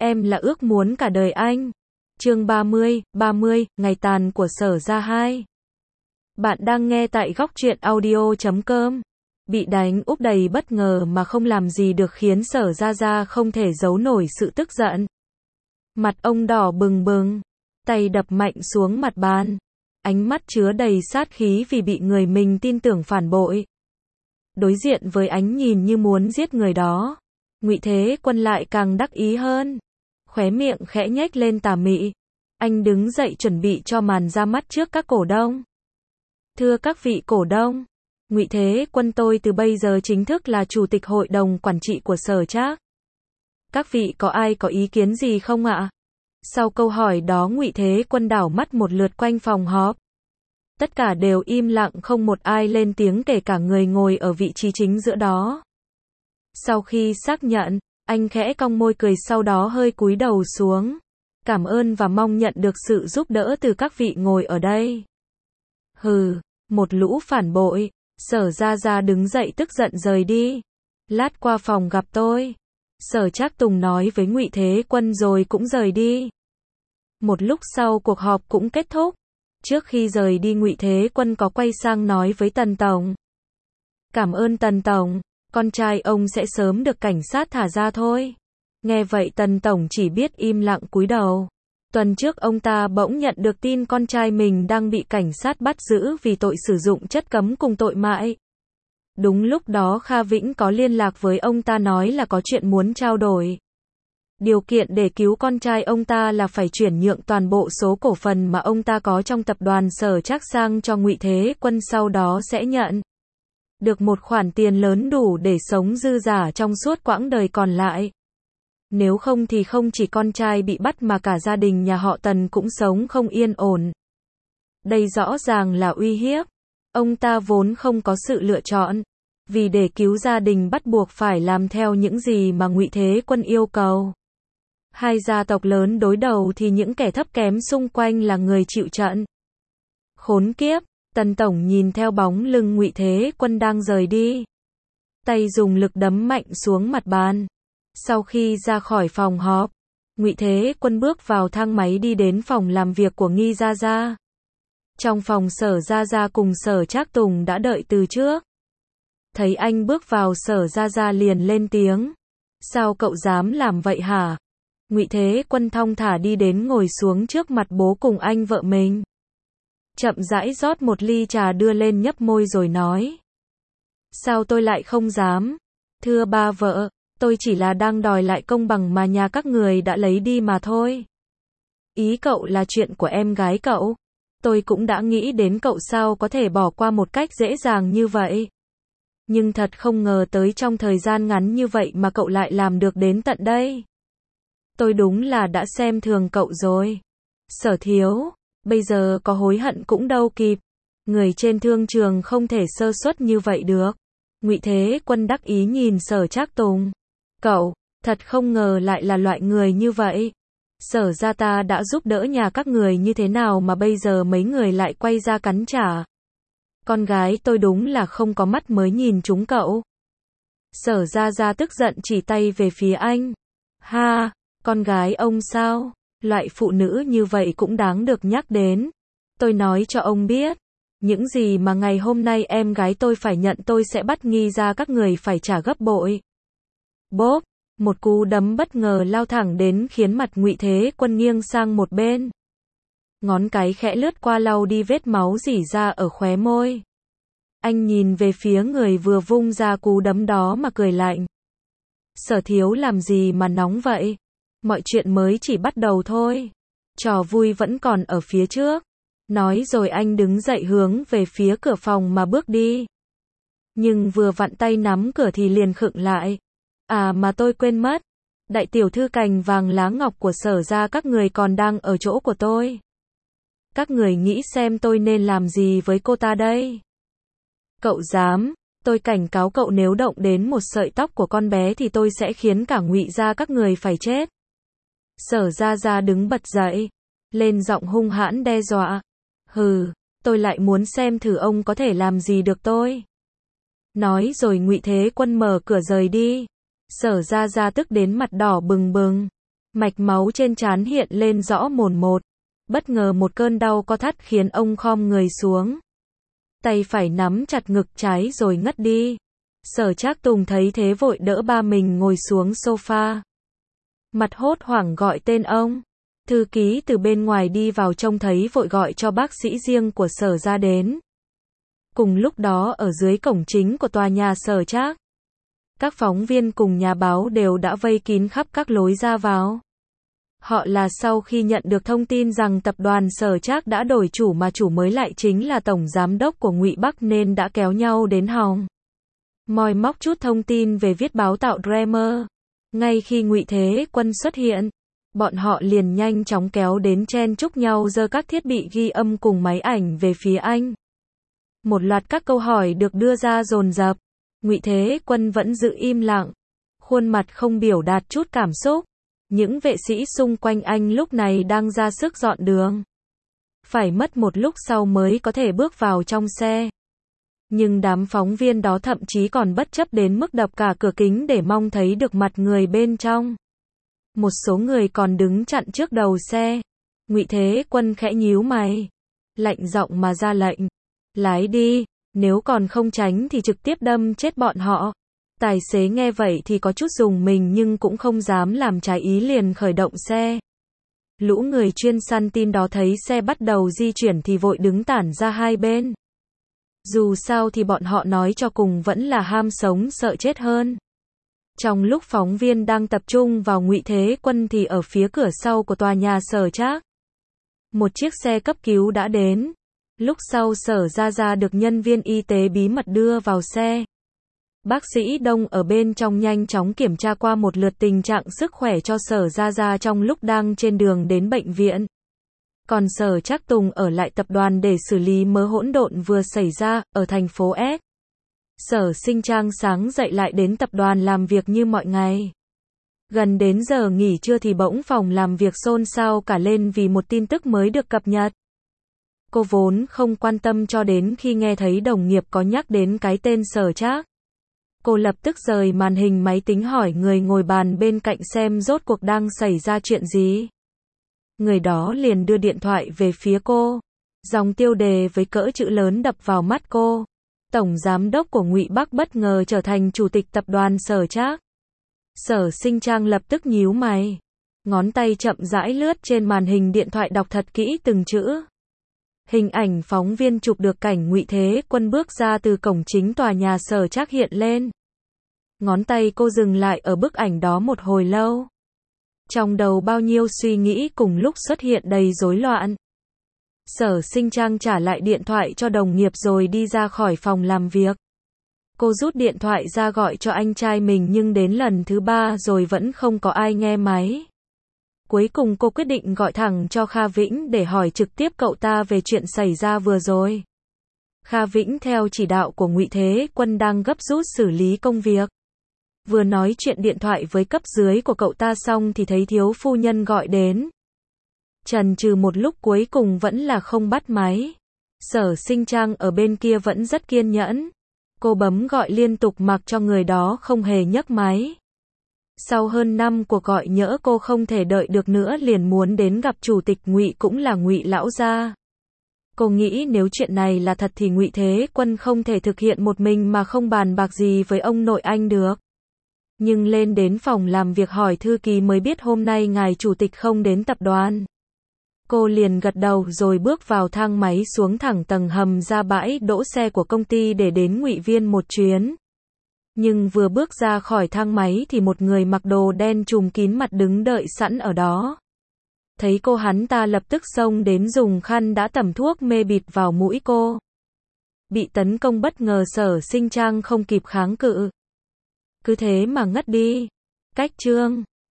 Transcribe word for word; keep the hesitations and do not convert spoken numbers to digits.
em là ước muốn cả đời anh. Chương ba mươi, ba mươi, ngày tàn của Sở Gia hai. Bạn đang nghe tại góc truyện audio chấm com. Bị đánh úp đầy bất ngờ mà không làm gì được khiến Sở Gia Gia không thể giấu nổi sự tức giận. Mặt ông đỏ bừng bừng, tay đập mạnh xuống mặt bàn, ánh mắt chứa đầy sát khí vì bị người mình tin tưởng phản bội. Đối diện với ánh nhìn như muốn giết người đó, Ngụy Thế Quân lại càng đắc ý hơn, khóe miệng khẽ nhếch lên tà mị. Anh đứng dậy chuẩn bị cho màn ra mắt trước các cổ đông. Thưa các vị cổ đông, Ngụy Thế Quân tôi từ bây giờ chính thức là chủ tịch hội đồng quản trị của Sở Trác. Các vị có ai có ý kiến gì không ạ? Sau câu hỏi đó, Ngụy Thế Quân đảo mắt một lượt quanh phòng họp. Tất cả đều im lặng, không một ai lên tiếng, kể cả người ngồi ở vị trí chính giữa đó. Sau khi xác nhận, anh khẽ cong môi cười, sau đó hơi cúi đầu xuống. Cảm ơn và mong nhận được sự giúp đỡ từ các vị ngồi ở đây. Hừ, một lũ phản bội. Sở Gia Gia đứng dậy tức giận rời đi. Lát qua phòng gặp tôi. Sở Trác Tùng nói với Ngụy Thế Quân rồi cũng rời đi. Một lúc sau cuộc họp cũng kết thúc. Trước khi rời đi, Ngụy Thế Quân có quay sang nói với Tần Tổng. Cảm ơn Tần Tổng, con trai ông sẽ sớm được cảnh sát thả ra thôi. Nghe vậy Tần Tổng chỉ biết im lặng cúi đầu. Tuần trước ông ta bỗng nhận được tin con trai mình đang bị cảnh sát bắt giữ vì tội sử dụng chất cấm cùng tội mại. Đúng lúc đó Kha Vĩnh có liên lạc với ông ta nói là có chuyện muốn trao đổi. Điều kiện để cứu con trai ông ta là phải chuyển nhượng toàn bộ số cổ phần mà ông ta có trong tập đoàn Sở Trác sang cho Ngụy Thế Quân, sau đó sẽ nhận được một khoản tiền lớn đủ để sống dư dả trong suốt quãng đời còn lại. Nếu không thì không chỉ con trai bị bắt mà cả gia đình nhà họ Tần cũng sống không yên ổn. Đây rõ ràng là uy hiếp. Ông ta vốn không có sự lựa chọn, vì để cứu gia đình bắt buộc phải làm theo những gì mà Ngụy Thế Quân yêu cầu. Hai gia tộc lớn đối đầu thì những kẻ thấp kém xung quanh là người chịu trận. Khốn kiếp, Tần Tổng nhìn theo bóng lưng Ngụy Thế Quân đang rời đi. Tay dùng lực đấm mạnh xuống mặt bàn. Sau khi ra khỏi phòng họp, Ngụy Thế Quân bước vào thang máy đi đến phòng làm việc của Nghi Gia Gia. Trong phòng, Sở Gia Gia cùng Sở Trác Tùng đã đợi từ trước. Thấy anh bước vào, Sở Gia Gia liền lên tiếng. Sao cậu dám làm vậy hả? Ngụy Thế Quân thong thả đi đến ngồi xuống trước mặt bố cùng anh vợ mình. Chậm rãi rót một ly trà đưa lên nhấp môi rồi nói. Sao tôi lại không dám? Thưa ba vợ, tôi chỉ là đang đòi lại công bằng mà nhà các người đã lấy đi mà thôi. Ý cậu là chuyện của em gái cậu. Tôi cũng đã nghĩ đến cậu sao có thể bỏ qua một cách dễ dàng như vậy. Nhưng thật không ngờ tới trong thời gian ngắn như vậy mà cậu lại làm được đến tận đây. Tôi đúng là đã xem thường cậu rồi. Sở thiếu, bây giờ có hối hận cũng đâu kịp. Người trên thương trường không thể sơ suất như vậy được. Ngụy Thế Quân đắc ý nhìn Sở Trác Tùng. Cậu, thật không ngờ lại là loại người như vậy. Sở gia ta đã giúp đỡ nhà các người như thế nào mà bây giờ mấy người lại quay ra cắn trả. Con gái tôi đúng là không có mắt mới nhìn chúng cậu. Sở Gia Gia tức giận chỉ tay về phía anh. Ha, con gái ông sao? Loại phụ nữ như vậy cũng đáng được nhắc đến. Tôi nói cho ông biết, những gì mà ngày hôm nay em gái tôi phải nhận tôi sẽ bắt Nghi Gia các người phải trả gấp bội. Bốp, một cú đấm bất ngờ lao thẳng đến khiến mặt Ngụy Thế Quân nghiêng sang một bên. Ngón cái khẽ lướt qua lau đi vết máu rỉ ra ở khóe môi. Anh nhìn về phía người vừa vung ra cú đấm đó mà cười lạnh. Sở thiếu làm gì mà nóng vậy? Mọi chuyện mới chỉ bắt đầu thôi. Trò vui vẫn còn ở phía trước. Nói rồi anh đứng dậy hướng về phía cửa phòng mà bước đi. Nhưng vừa vặn tay nắm cửa thì liền khựng lại. À mà tôi quên mất. Đại tiểu thư cành vàng lá ngọc của Sở gia các người còn đang ở chỗ của tôi. Các người nghĩ xem tôi nên làm gì với cô ta đây? Cậu dám, tôi cảnh cáo cậu nếu động đến một sợi tóc của con bé thì tôi sẽ khiến cả Ngụy gia các người phải chết. Sở Gia Gia đứng bật dậy, lên giọng hung hãn đe dọa. Hừ, tôi lại muốn xem thử ông có thể làm gì được tôi. Nói rồi Ngụy Thế Quân mở cửa rời đi. Sở Gia Gia tức đến mặt đỏ bừng bừng. Mạch máu trên trán hiện lên rõ mồn một. Bất ngờ một cơn đau co thắt khiến ông khom người xuống. Tay phải nắm chặt ngực trái rồi ngất đi. Sở Trác Tùng thấy thế vội đỡ ba mình ngồi xuống sofa. Mặt hốt hoảng gọi tên ông. Thư ký từ bên ngoài đi vào trông thấy vội gọi cho bác sĩ riêng của Sở ra đến. Cùng lúc đó ở dưới cổng chính của tòa nhà Sở Trác, các phóng viên cùng nhà báo đều đã vây kín khắp các lối ra vào. Họ là sau khi nhận được thông tin rằng tập đoàn Sở Trác đã đổi chủ mà chủ mới lại chính là tổng giám đốc của Ngụy Bắc nên đã kéo nhau đến hòng moi móc chút thông tin về viết báo tạo drama. Ngay khi Ngụy Thế Quân xuất hiện, bọn họ liền nhanh chóng kéo đến chen chúc nhau giơ các thiết bị ghi âm cùng máy ảnh về phía anh. Một loạt các câu hỏi được đưa ra dồn dập. Ngụy Thế Quân vẫn giữ im lặng, khuôn mặt không biểu đạt chút cảm xúc. Những vệ sĩ xung quanh anh lúc này đang ra sức dọn đường. Phải mất một lúc sau mới có thể bước vào trong xe. Nhưng đám phóng viên đó thậm chí còn bất chấp đến mức đập cả cửa kính để mong thấy được mặt người bên trong. Một số người còn đứng chặn trước đầu xe. Ngụy Thế Quân khẽ nhíu mày, lạnh giọng mà ra lệnh. Lái đi, nếu còn không tránh thì trực tiếp đâm chết bọn họ. Tài xế nghe vậy thì có chút rùng mình nhưng cũng không dám làm trái ý liền khởi động xe. Lũ người chuyên săn tin đó thấy xe bắt đầu di chuyển thì vội đứng tản ra hai bên. Dù sao thì bọn họ nói cho cùng vẫn là ham sống sợ chết hơn. Trong lúc phóng viên đang tập trung vào Ngụy Thế Quân thì ở phía cửa sau của tòa nhà Sở Trác, một chiếc xe cấp cứu đã đến. Lúc sau Sở Gia Gia được nhân viên y tế bí mật đưa vào xe. Bác sĩ Đông ở bên trong nhanh chóng kiểm tra qua một lượt tình trạng sức khỏe cho Sở Gia Gia trong lúc đang trên đường đến bệnh viện. Còn Sở Trác Tùng ở lại tập đoàn để xử lý mớ hỗn độn vừa xảy ra ở thành phố S. Sở Sinh Trang sáng dậy lại đến tập đoàn làm việc như mọi ngày. Gần đến giờ nghỉ trưa thì bỗng phòng làm việc xôn xao cả lên vì một tin tức mới được cập nhật. Cô vốn không quan tâm cho đến khi nghe thấy đồng nghiệp có nhắc đến cái tên Sở Trác. Cô lập tức rời màn hình máy tính hỏi người ngồi bàn bên cạnh xem rốt cuộc đang xảy ra chuyện gì. Người đó liền đưa điện thoại về phía cô. Dòng tiêu đề với cỡ chữ lớn đập vào mắt cô. Tổng giám đốc của Ngụy Bắc bất ngờ trở thành chủ tịch tập đoàn Sở Trác. Sở Sinh Trang lập tức nhíu mày. Ngón tay chậm rãi lướt trên màn hình điện thoại đọc thật kỹ từng chữ. Hình ảnh phóng viên chụp được cảnh Ngụy Thế Quân bước ra từ cổng chính tòa nhà Sở Trác hiện lên. Ngón tay cô dừng lại ở bức ảnh đó một hồi lâu. Trong đầu bao nhiêu suy nghĩ cùng lúc xuất hiện đầy rối loạn. Sở Sinh Trang trả lại điện thoại cho đồng nghiệp rồi đi ra khỏi phòng làm việc. Cô rút điện thoại ra gọi cho anh trai mình nhưng đến lần thứ ba rồi vẫn không có ai nghe máy. Cuối cùng cô quyết định gọi thẳng cho Kha Vĩnh để hỏi trực tiếp cậu ta về chuyện xảy ra vừa rồi. Kha Vĩnh theo chỉ đạo của Ngụy Thế Quân đang gấp rút xử lý công việc. Vừa nói chuyện điện thoại với cấp dưới của cậu ta xong thì thấy thiếu phu nhân gọi đến. Chần chừ một lúc cuối cùng vẫn là không bắt máy. Sở Sinh Trang ở bên kia vẫn rất kiên nhẫn. Cô bấm gọi liên tục mặc cho người đó không hề nhấc máy. Sau hơn năm cuộc gọi nhỡ cô không thể đợi được nữa liền muốn đến gặp chủ tịch Ngụy cũng là Ngụy lão gia. Cô nghĩ nếu chuyện này là thật thì Ngụy Thế Quân không thể thực hiện một mình mà không bàn bạc gì với ông nội anh được. Nhưng lên đến phòng làm việc hỏi thư ký mới biết hôm nay ngài chủ tịch không đến tập đoàn. Cô liền gật đầu rồi bước vào thang máy xuống thẳng tầng hầm ra bãi đỗ xe của công ty để đến Ngụy Viên một chuyến. Nhưng vừa bước ra khỏi thang máy thì một người mặc đồ đen trùm kín mặt đứng đợi sẵn ở đó. Thấy cô hắn ta lập tức xông đến dùng khăn đã tẩm thuốc mê bịt vào mũi cô. Bị tấn công bất ngờ Sở Sinh Trang không kịp kháng cự. Cứ thế mà ngất đi. Cách chương